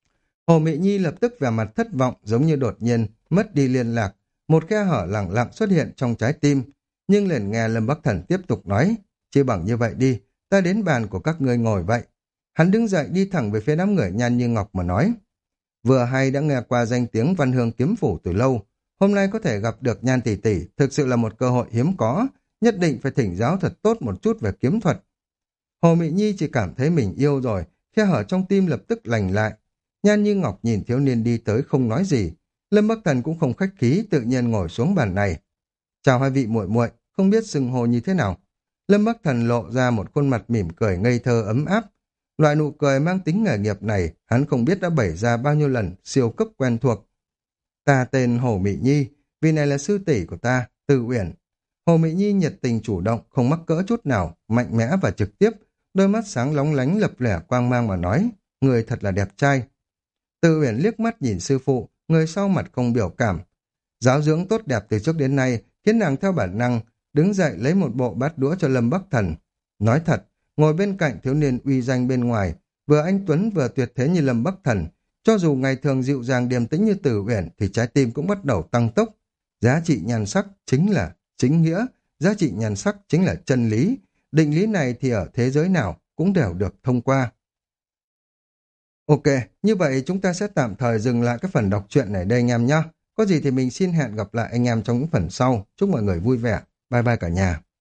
Hồ Mị Nhi lập tức vẻ mặt thất vọng giống như đột nhiên mất đi liên lạc, một khe hở lẳng lặng xuất hiện trong trái tim, nhưng liền nghe Lâm Bắc Thần tiếp tục nói, chỉ bằng như vậy đi, ta đến bàn của các ngươi ngồi vậy. Hắn đứng dậy đi thẳng về phía đám người Nhan Như Ngọc mà nói, vừa hay đã nghe qua danh tiếng Văn Hương kiếm phủ từ lâu, hôm nay có thể gặp được Nhan tỷ tỷ thực sự là một cơ hội hiếm có, nhất định phải thỉnh giáo thật tốt một chút về kiếm thuật. Hồ Mị Nhi chỉ cảm thấy mình yêu rồi, khe hở trong tim lập tức lành lại. Nhan Như Ngọc nhìn thiếu niên đi tới không nói gì, Lâm Bắc Thần cũng không khách khí tự nhiên ngồi xuống bàn này. Chào hai vị muội muội, không biết xưng hô như thế nào. Lâm Bắc Thần lộ ra một khuôn mặt mỉm cười ngây thơ ấm áp. Loại nụ cười mang tính nghề nghiệp này, hắn không biết đã bày ra bao nhiêu lần, siêu cấp quen thuộc. Ta tên Hồ Mị Nhi, vì này là sư tỷ của ta, Từ Uyển. Hồ Mị Nhi nhiệt tình chủ động, không mắc cỡ chút nào, mạnh mẽ và trực tiếp, đôi mắt sáng lóng lánh lập lẻ quang mang mà nói, người thật là đẹp trai. Từ Uyển liếc mắt nhìn sư phụ, người sau mặt không biểu cảm. Giáo dưỡng tốt đẹp từ trước đến nay khiến nàng theo bản năng đứng dậy lấy một bộ bát đũa cho Lâm Bắc Thần. Nói thật, ngồi bên cạnh thiếu niên uy danh bên ngoài, vừa anh tuấn vừa tuyệt thế như Lâm Bắc Thần, cho dù ngày thường dịu dàng điềm tĩnh như Từ Uyển thì trái tim cũng bắt đầu tăng tốc. Giá trị nhan sắc chính là chính nghĩa, giá trị nhan sắc chính là chân lý. Định lý này thì ở thế giới nào cũng đều được thông qua. Ok, như vậy chúng ta sẽ tạm thời dừng lại cái phần đọc truyện này đây anh em nhé. Có gì thì mình xin hẹn gặp lại anh em trong những phần sau. Chúc mọi người vui vẻ. Bye bye cả nhà.